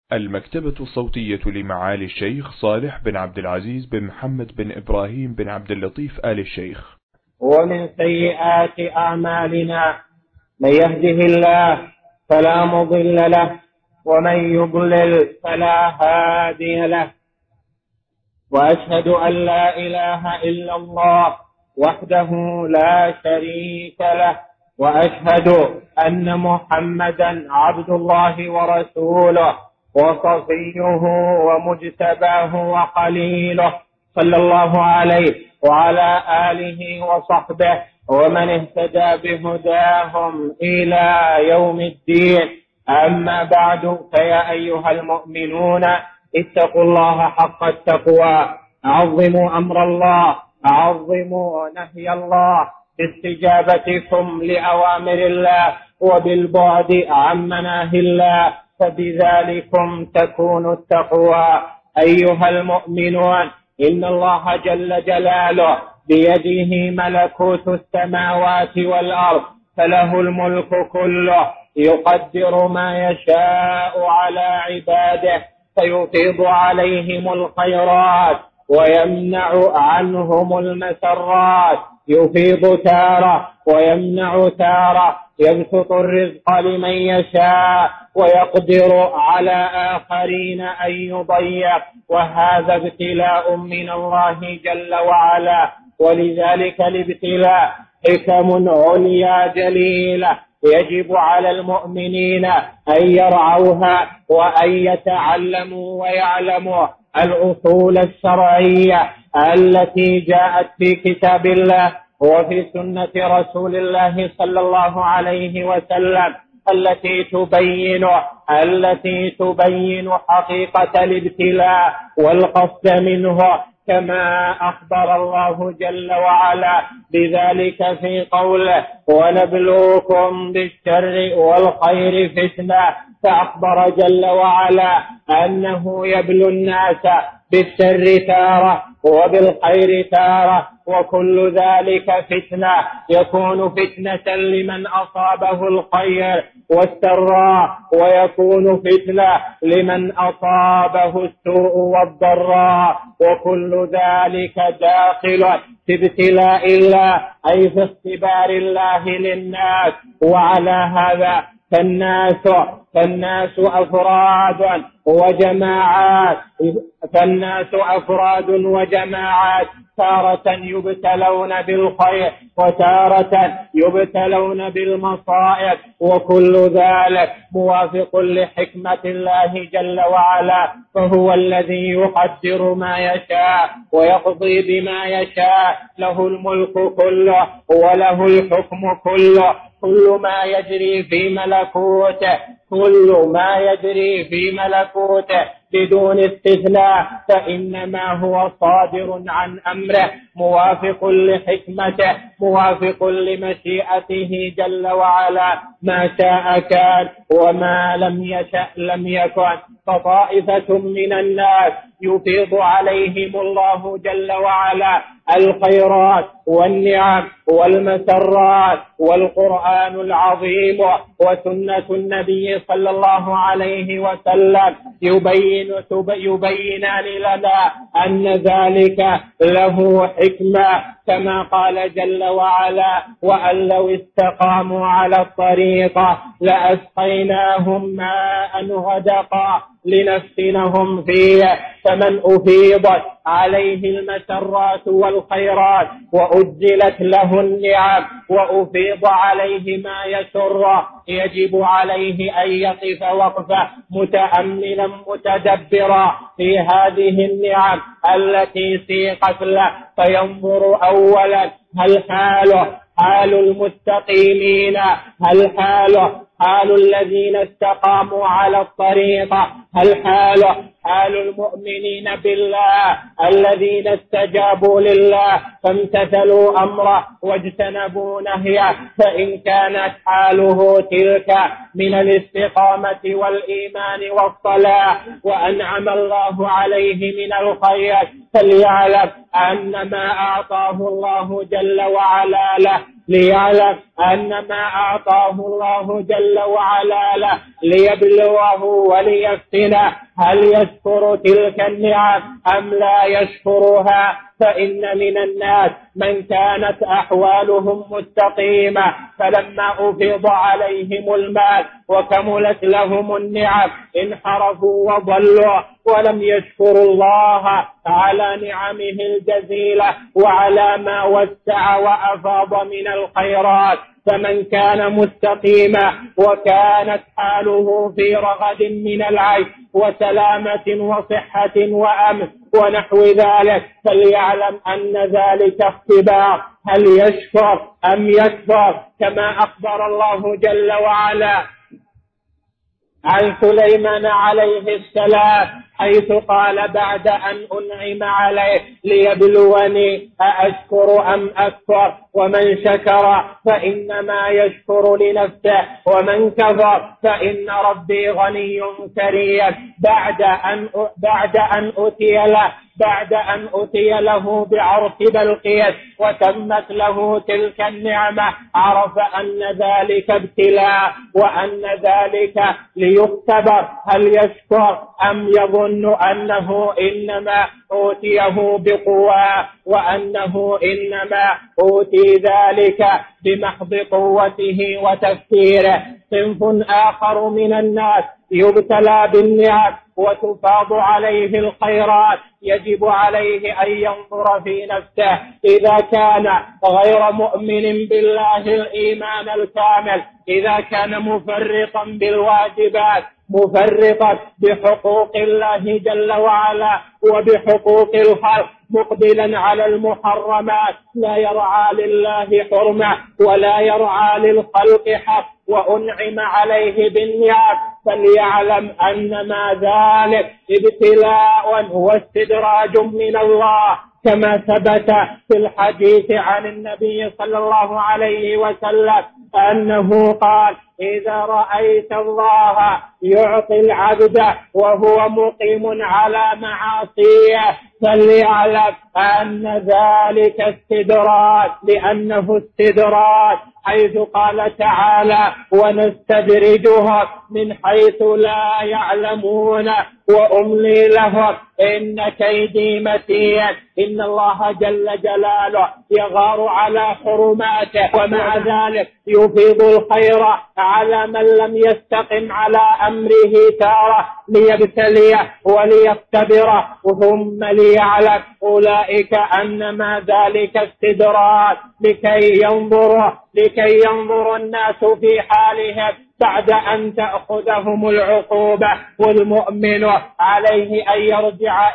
المكتبة الصوتية لمعالي الشيخ صالح بن عبد العزيز بن محمد بن إبراهيم بن عبد اللطيف آل الشيخ. ومن سيئات أعمالنا من يهده الله فلا مضل له ومن يضلل فلا هادي له، وأشهد أن لا إله إلا الله وحده لا شريك له، وأشهد أن محمدا عبد الله ورسوله وصفيه ومجتباه وقليله، صلى الله عليه وعلى آله وصحبه ومن اهتدى بهداهم إلى يوم الدين. أما بعد، فيا أيها المؤمنون اتقوا الله حق التقوى، عظموا أمر الله، عظموا نهي الله باستجابتكم لأوامر الله وبالبعد عن مناهي الله، فبذلكم تكون التقوى. أيها المؤمنون، إن الله جل جلاله بيده ملكوت السماوات والأرض، فله الملك كله، يقدر ما يشاء على عباده، فيفيض عليهم الخيرات ويمنع عنهم المسرات، يفيض تارة ويمنع تارة، يبسط الرزق لمن يشاء ويقدر على آخرين أن يضيق، وهذا ابتلاء من الله جل وعلا. ولذلك الابتلاء حكم عليا جليلة يجب على المؤمنين أن يرعوها وأن يتعلموا ويعلموا الأصول الشرعية التي جاءت في كتاب الله وفي سنة رسول الله صلى الله عليه وسلم، التي تبين حقيقة الابتلاء والقصد منه، كما أخبر الله جل وعلا بذلك في قوله: ونبلوكم بالشر والخير فتنة. فأخبر جل وعلا أنه يبلو الناس بالشر تارة وبالخير تارة، وكل ذلك فتنة، يكون فتنة لمن أصابه الخير والسراء، ويكون فتنة لمن أصابه السوء والضراء، وكل ذلك داخل في ابتلاء الله، أي في اختبار الله للناس. وعلى هذا فالناس أفراد وجماعات، تارة يبتلون بالخير وتارة يبتلون بالمصائب، وكل ذلك موافق لحكمة الله جل وعلا، فهو الذي يقدر ما يشاء ويقضي بما يشاء، له الملك كله وله الحكم كله. كل ما يجري في ملكوته بدون استثناء فإنما هو صادر عن أمره، موافق لحكمته، موافق لمشيئته جل وعلا. ما شاء كان وما لم يشأ لم يكن. فطائفة من الناس يفيض عليهم الله جل وعلا الخيرات والنعم والمسرات، والقرآن العظيم وسنة النبي صلى الله عليه وسلم يبينان لنا أن ذلك له حكمة، كما قال جل وعلا: وأن لو استقاموا على الطريقة لأسقيناهم ماء غدقا لنفتنهم فيه. فمن أفيضت عليه المسرات والخيرات وأجلت له النعم وأفيض عليه ما يسر، يجب عليه أن يقف وقفة متأملا متدبرا في هذه النعم التي سيقت له، فينظر أولا: هل حال المستقيمين، هل حال الذين استقاموا على الطريقة، هل حال المؤمنين بالله الذين استجابوا لله فامتثلوا أمره واجتنبوا نهيه. فإن كانت حاله تلك من الاستقامة والإيمان والصلاة وأنعم الله عليه من الخير، فليعلم أن ما أعطاه الله جل وعلا له ليبلوه وليفتنه هل يشكر تلك النعم أم لا يشكرها. فإن من الناس من كانت أحوالهم مستقيمة، فلما أفيض عليهم المال وكملت لهم النعم انحرفوا وضلوا ولم يشكروا الله على نعمه الجزيلة وعلى ما وسع وأفاض من الخيرات. فمن كان مستقيما وكانت حاله في رغد من العيش وسلامة وصحة وأمن ونحو ذلك، فليعلم أن ذلك اختبار، هل يشكر أم يكفر؟ كما أخبر الله جل وعلا عن سليمان عليه السلام حيث قال بعد أن أنعم عليه ليبلوني أأشكر أم أكفر، ومن شكر فإنما يشكر لنفسه ومن كفر فإن ربي غني كريم. بعد أن أتي له بعرف بلقيس وتمت له تلك النعمة عرف أن ذلك ابتلاء وأن ذلك ليختبر هل يشكر أم يظن أنه إنما أوتيه بقوة وأنه إنما أوتي ذلك بمحض قوته وتفكيره. صنف آخر من الناس يبتلى بالنعم وتفاض عليه الخيرات، يجب عليه أن ينظر في نفسه إذا كان غير مؤمن بالله الإيمان الكامل، إذا كان مفرطا بالواجبات، مفرطا بحقوق الله جل وعلا وبحقوق الخلق، مقبلا على المحرمات، لا يرعى لله حرمة ولا يرعى للخلق حق، وأنعم عليه بالنعم، فليعلم أنما ذلك ابتلاء واستدراج من الله، كما ثبت في الحديث عن النبي صلى الله عليه وسلم أنه قال: إذا رأيت الله يعطي العبد وهو مقيم على معاصيه فليعلم أن ذلك استدراج، لأنه استدراج، حيث قال تعالى: ونستدرجهم من حيث لا يعلمون وأملي لهم إن كيدي متين. إن الله جل جلاله يغار على حرماته، ومع ذلك يفيض الخير على من لم يستقم على أمره تارة ليبتليه وليختبره، ثم ليعلم أولئك أنما ذلك استدراج لكي ينظر الناس في حالهم بعد أن تأخذهم العقوبة. والمؤمن عليه أن يرجع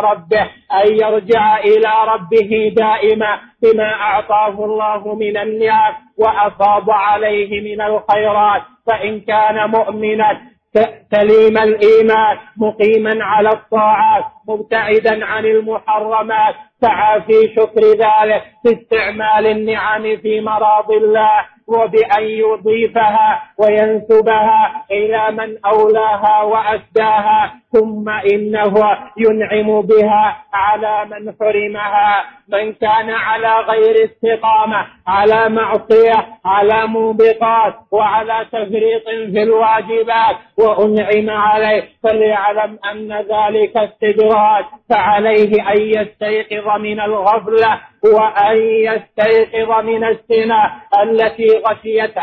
إلى ربه دائما بما أعطاه الله من النعم وأفاض عليه من الخيرات. فإن كان مؤمنا سليم الإيمان مقيما على الطاعات مبتعدا عن المحرمات، سعى في شكر ذلك باستعمال النعم في مراض الله، وبأن يضيفها وينسبها إلى من أولاها وأسداها، ثم إنه ينعم بها على من حرمها. من كان على غير استقامة، على معصية، على موبقات، وعلى تفريط في الواجبات وأنعم عليه، فليعلم أن ذلك استدراج، فعليه أن يستيقظ من الغفلة وأن يستيقظ من السنة التي غشيت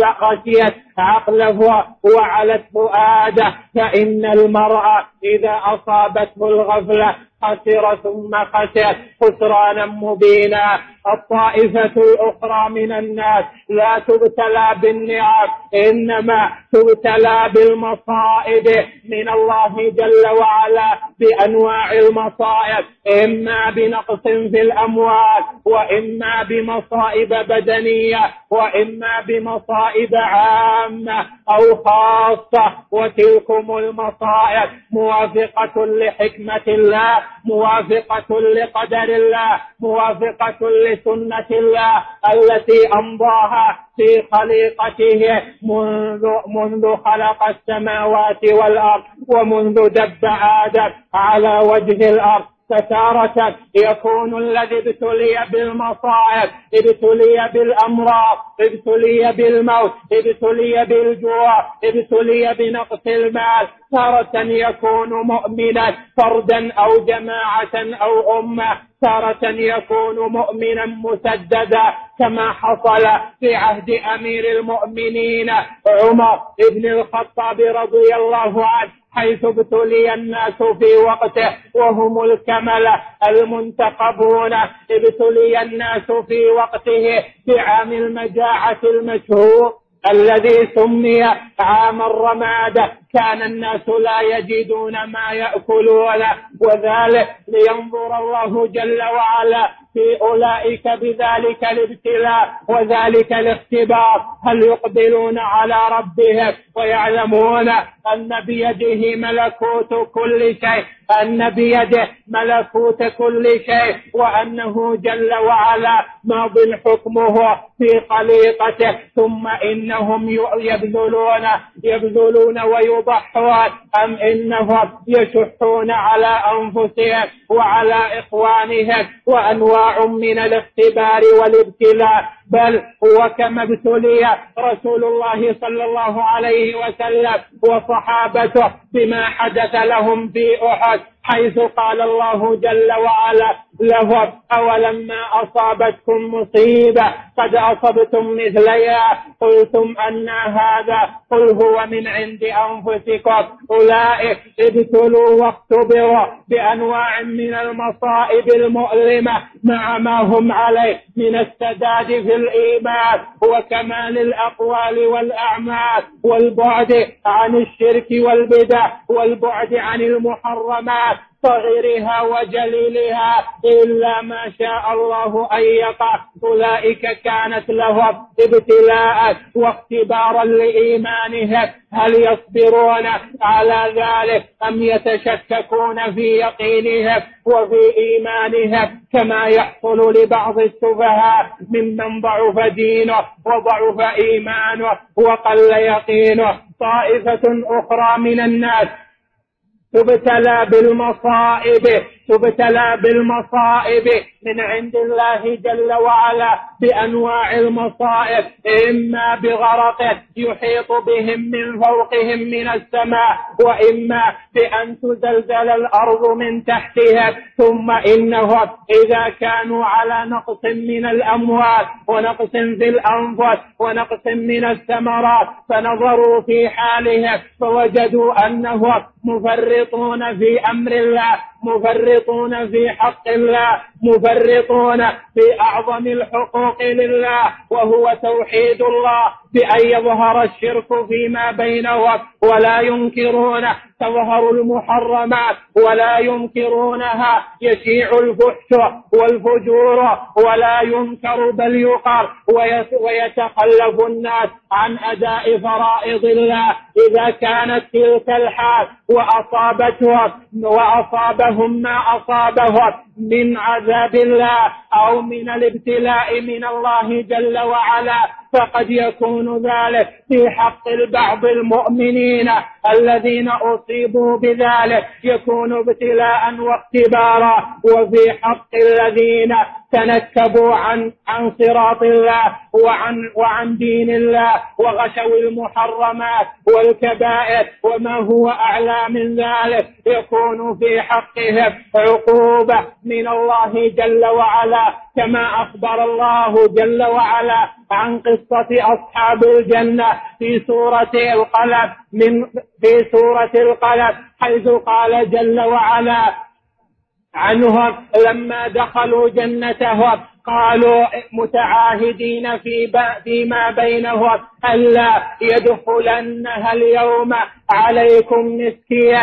عقله وعلت فؤاده. فإن المرء إذا أصابته الغفلة خسر ثم خسر خسرانا مبينا. الطائفة الأخرى من الناس لا تبتلى بالنعم، إنما تبتلى بالمصائب من الله جل وعلا بأنواع المصائب، إما بنقص في الأموال، وإما بمصائب بدنية، وإما بمصائب عامة أو خاصة. وتلكم المصائب موافقة لحكمة الله، موافقة لقدر الله، موافقة لسنة الله التي أمضاها في خليقته منذ خلق السماوات والأرض، ومنذ دب آدم على وجه الأرض. فتارة يكون الذي ابتلي بالمصائب، ابتلي بالأمراض، ابتلي بالموت، ابتلي بالجوع، ابتلي بنقص المال. تارة يكون مؤمنا فردا أو جماعة أو أمة، تارة يكون مؤمنا مسددا كما حصل في عهد أمير المؤمنين عمر بن الخطاب رضي الله عنه، حيث ابتلي الناس في وقته وهم الكملة المنتخبون. ابتلي الناس في وقته في عام المجاعة المشهور الذي سمي عام الرمادة. كان الناس لا يجدون ما يأكلون، وذلك لينظر الله جل وعلا في أولئك بذلك الابتلاء وذلك الاختبار، هل يقبلون على ربهم ويعلمون أن بيده ملكوت كل شيء، أن بيده ملكوت كل شيء، وأنه جل وعلا ماض حكمه في خليقته، ثم إنهم يبذلون ويضحون، أم إنهم يشحون على أنفسهم وعلى إخوانهم، وأنواع من الاختبار والابتلاء. بل هو كما ابتلي رسول الله صلى الله عليه وسلم وصحابته بما حدث لهم في أحد، حيث قال الله جل وعلا لهم: أولما أصابتكم مصيبة قد أصبتم مثليها قلتم أن هذا، قل هو من عند أنفسكم. أولئك ابتلوا واختبروا بأنواع من المصائب المؤلمة مع ما هم عليه من السداد في الإيمان وكمال الأقوال والأعمال، والبعد عن الشرك والبدع، والبعد عن المحرمات صغيرها وجليلها إلا ما شاء الله أن يقع. أولئك كانت لهم ابتلاء واختبارا لإيمانهم، هل يصبرون على ذلك أم يتشككون في يقينهم وفي إيمانهم، كما يحصل لبعض السفهاء ممن ضعف دينه وضعف إيمانه وقل يقينه. طائفة أخرى من الناس تبتلى بالمصائب من عند الله جل وعلا بأنواع المصائب، إما بغرق يحيط بهم من فوقهم من السماء، وإما بأن تزلزل الأرض من تحتهم. ثم إنهم إذا كانوا على نقص من الأموال ونقص في الأنفس ونقص من الثمرات فنظروا في حالهم فوجدوا أنهم مفرطون في أمر الله، مفرطون في حق الله، مفرطون في أعظم الحقوق لله وهو توحيد الله، بأن يظهر الشرك فيما بينهم ولا ينكرونه، تظهر المحرمات ولا ينكرونها، يشيع الفحش والفجور ولا ينكر بل يقر، ويتخلف الناس عن أداء فرائض الله. إذا كانت تلك الحال وأصابهم ما أصابهم من عذاب الله أو من الابتلاء من الله جل وعلا، فقد يكون ذلك في حق البعض المؤمنين الذين أصيبوا بذلك يكون ابتلاء واختبارا، وفي حق الذين تنكبوا عن صراط الله وعن دين الله وغشوا المحرمات والكبائر وما هو أعلى من ذلك يكون في حقهم عقوبة من الله جل وعلا، كما أخبر الله جل وعلا عن قصة أصحاب الجنة في سورة القلم حيث قال جل وعلا عنهم لما دخلوا جنتهم قالوا متعاهدين فيما بينهم ألا يدخلنها اليوم عليكم مسكين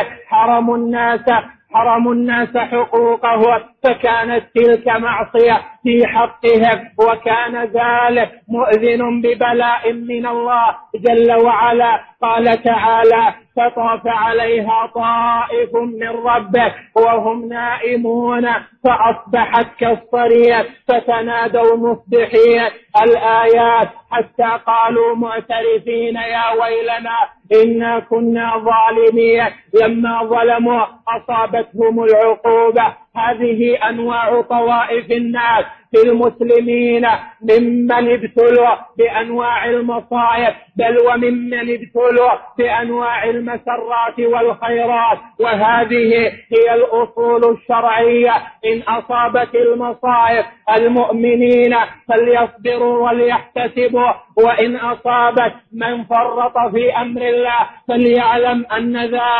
حرموا الناس حقوقهم، فكانت تلك معصية في حقهم، وكان ذلك مؤذن ببلاء من الله جل وعلا. قال تعالى فطاف عليها طائف من ربك وهم نائمون فأصبحت كالصريم فتنادوا مصبحين. الآيات حتى قالوا معترفين يا ويلنا إنا كنا ظالمين. لما ظلموا أصابتهم العقوبة هذه أنواع طوائف الناس في المسلمين، ممن ابتلوا بأنواع المصائب، بل وممن ابتلوا بأنواع المسرات والخيرات. وهذه هي الأصول الشرعية. إن أصابت المصائب المؤمنين فليصبروا وليحتسبوا، وإن أصابت من فرط في أمر الله فليعلم أن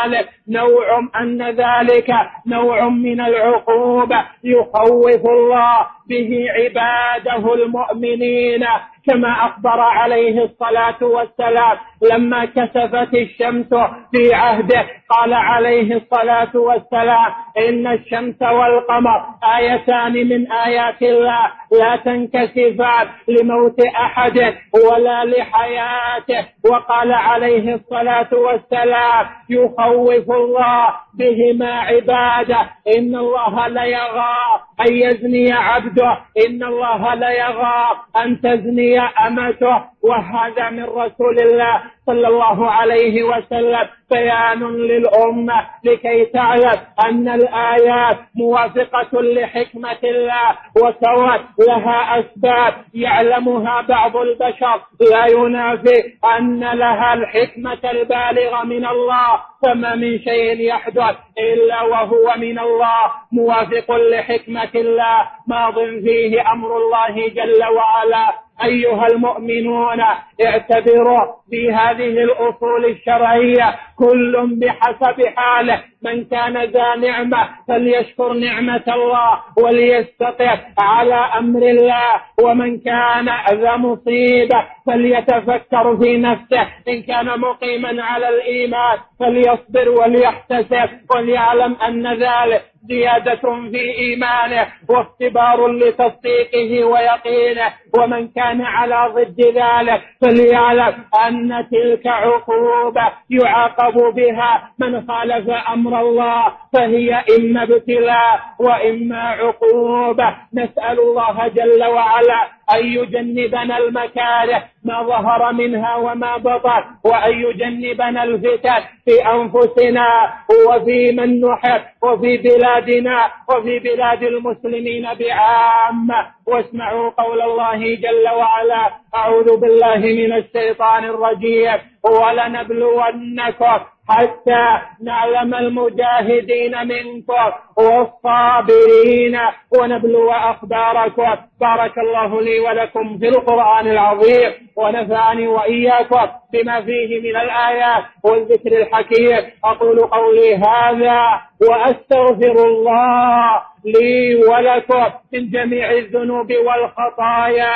ذلك نوع من العقوبة يخوف الله به عباده المؤمنين، كما أخبر عليه الصلاة والسلام لما كسفت الشمس في عهده، قال عليه الصلاة والسلام: إن الشمس والقمر آيتان من آيات الله لا تنكسفان لموت أحد ولا لحياته. وقال عليه الصلاة والسلام: يخوف الله بهما عباده. إن الله ليغى أن يزني عبده، إن الله ليغى أن تزني أمته. وهذا من رسول الله صلى الله عليه وسلم بيان للأمة لكي تعلم أن الآيات موافقة لحكمة الله، وسوت لها أسباب يعلمها بعض البشر لا ينافي أن لها الحكمة البالغة من الله. فما من شيء يحدث إلا وهو من الله، موافق لحكمة الله، ماض فيه أمر الله جل وعلا. أيها المؤمنون، اعتبروا في هذه الأصول الشرعية كل بحسب حاله. من كان ذا نعمة فليشكر نعمة الله وليستقر على أمر الله، ومن كان ذا مصيبة فليتفكر في نفسه. إن كان مقيما على الإيمان فليصبر وليحتسب، وليعلم أن ذلك زيادة في إيمانه واختبار لتصديقه ويقينه. ومن كان على ضد ذلك فليعلم أن تلك عقوبة يعاقب بها من خالف أمر الله، فهي إما ابتلاء وإما عقوبة. نسأل الله جل وعلا أن يجنبنا المكاره ما ظهر منها وما بطن، وأن يجنبنا الفتن في أنفسنا وفي من نحب وفي بلادنا وفي بلاد المسلمين بعامة. واسمعوا قول الله جل وعلا: أعوذ بالله من الشيطان الرجيم: ولنبلونكم حتى نعلم المجاهدين منكم والصابرين ونبلو أخباركم. بارك الله لي ولكم في القرآن العظيم، ونفعني وإياكم بما فيه من الآيات والذكر الحكيم. أقول قولي هذا وأستغفر الله لي ولكم من جميع الذنوب والخطايا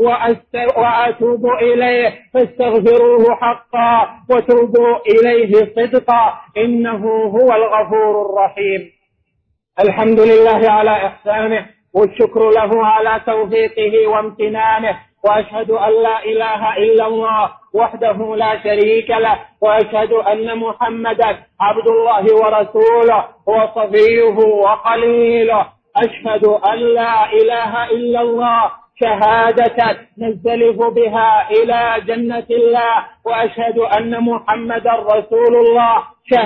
وأتوب إليه، فاستغفروه حقا وتوبوا إليه صدقا، إنه هو الغفور الرحيم. الحمد لله على إحسانه، والشكر له على توفيقه وامتنانه، وأشهد أن لا إله إلا الله وحده لا شريك له، وأشهد أن محمدا عبد الله ورسوله وصفيه وخليله. أشهد أن لا إله إلا الله شهادة نزلف بها إلى جنة الله، وأشهد أن محمدا رسول الله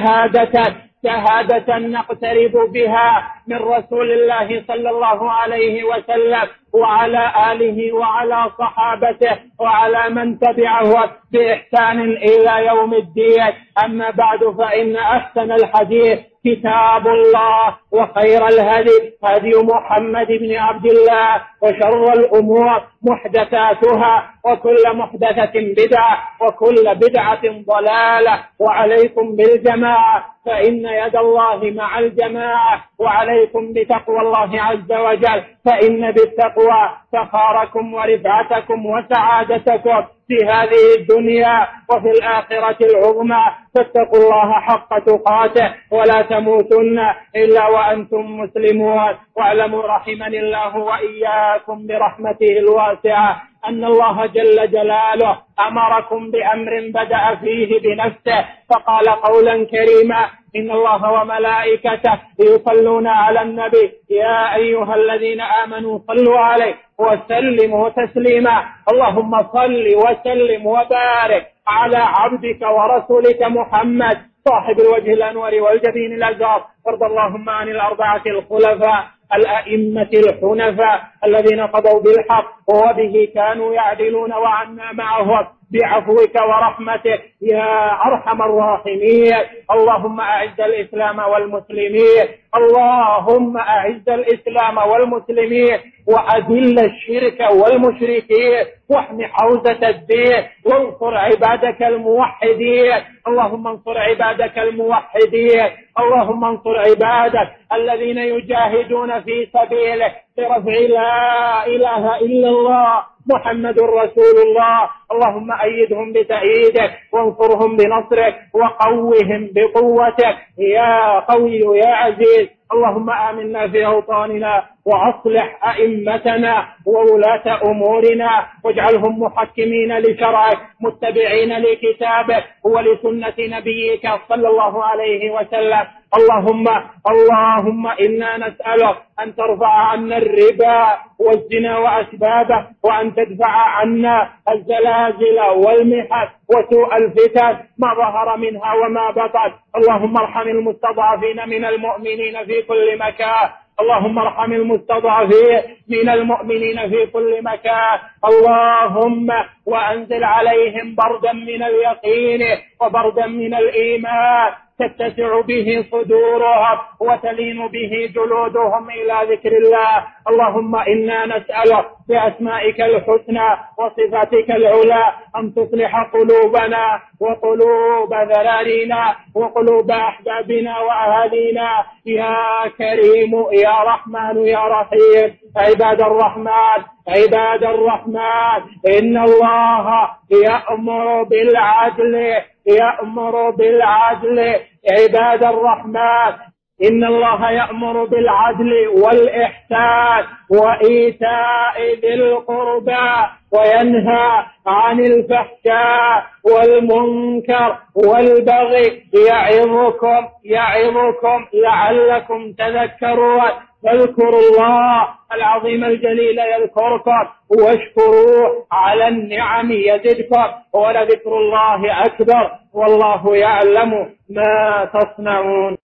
شهادة نقترب بها من رسول الله صلى الله عليه وسلم وعلى آله وعلى صحابته وعلى من تبعه بإحسان إلى يوم الدين. أما بعد، فإن أحسن الحديث كتاب الله، وخير الهدي هدي محمد بن عبد الله، وشر الأمور محدثاتها، وكل محدثة بدعة، وكل بدعة ضلالة. وعليكم بالجماعة، فإن يد الله مع الجماعة، وعليكم بتقوى الله عز وجل، فإن بالتقوى فخاركم ورفعتكم وسعادتكم في هذه الدنيا وفي الآخرة العظمى. فاتقوا الله حق تقاته ولا تموتن إلا وأنتم مسلمون. واعلموا رحمني الله وإياكم برحمته الواسعة أن الله جل جلاله أمركم بأمر بدأ فيه بنفسه، فقال قولا كريما: إن الله وملائكته يصلون على النبي يا أيها الذين آمنوا صلوا عليه وسلموا تسليما. اللهم صل وسلم وبارك على عبدك ورسولك محمد صاحب الوجه الأنور والجبين الأزهر. وارض اللهم عن الأربعة الخلفاء الأئمة الحنفاء الذين قضوا بالحق وبه كانوا يعدلون، وعنا معهم بعفوك ورحمتك يا أرحم الراحمين. اللهم أعز الإسلام والمسلمين، اللهم أعز الإسلام والمسلمين، وأذل الشرك والمشركين، واحم حوزة الدين، وانصر عبادك الموحدين. اللهم انصر عبادك الموحدين، اللهم انصر عبادك الذين يجاهدون في سبيلك برفع لا إله إلا الله محمد رسول الله. اللهم أيدهم بتأييدك، وانصرهم بنصرك، وقوهم بقوتك يا قوي يا عزيز. اللهم آمنا في أوطاننا، وأصلح أئمتنا وولاة أمورنا، واجعلهم محكمين لشرعك متبعين لكتابك ولسنة نبيك صلى الله عليه وسلم. اللهم إنا نسألك أن ترفع عنا الربا والزنا وأسبابه، وأن تدفع عنا الزلازل والمحن وسوء الفتن ما ظهر منها وما بطن. اللهم ارحم المستضعفين من المؤمنين في كل مكان، اللهم ارحم المستضعفين من المؤمنين في كل مكان. اللهم وأنزل عليهم بردا من اليقين وبردا من الإيمان تتسع به صدورهم وتلين به جلودهم إلى ذكر الله. اللهم إنا نسألك بأسمائك الحسنى وصفاتك العلى أن تصلح قلوبنا وقلوب ذرارينا وقلوب أحبابنا وأهالينا يا كريم يا رحمن يا رحيم. عباد الرحمن عباد الرحمن، إن الله يأمر بالعدل. عباد الرحمن، إن الله يأمر بالعدل والإحسان وإيتاء ذي القربى، وينهى عن الفحشاء والمنكر والبغي. يعظكم لعلكم تذكرون. فاذكروا الله العظيم الجليل يذكركم، واشكروه على النعم يزدكم، ولذكر الله أكبر، والله يعلم ما تصنعون.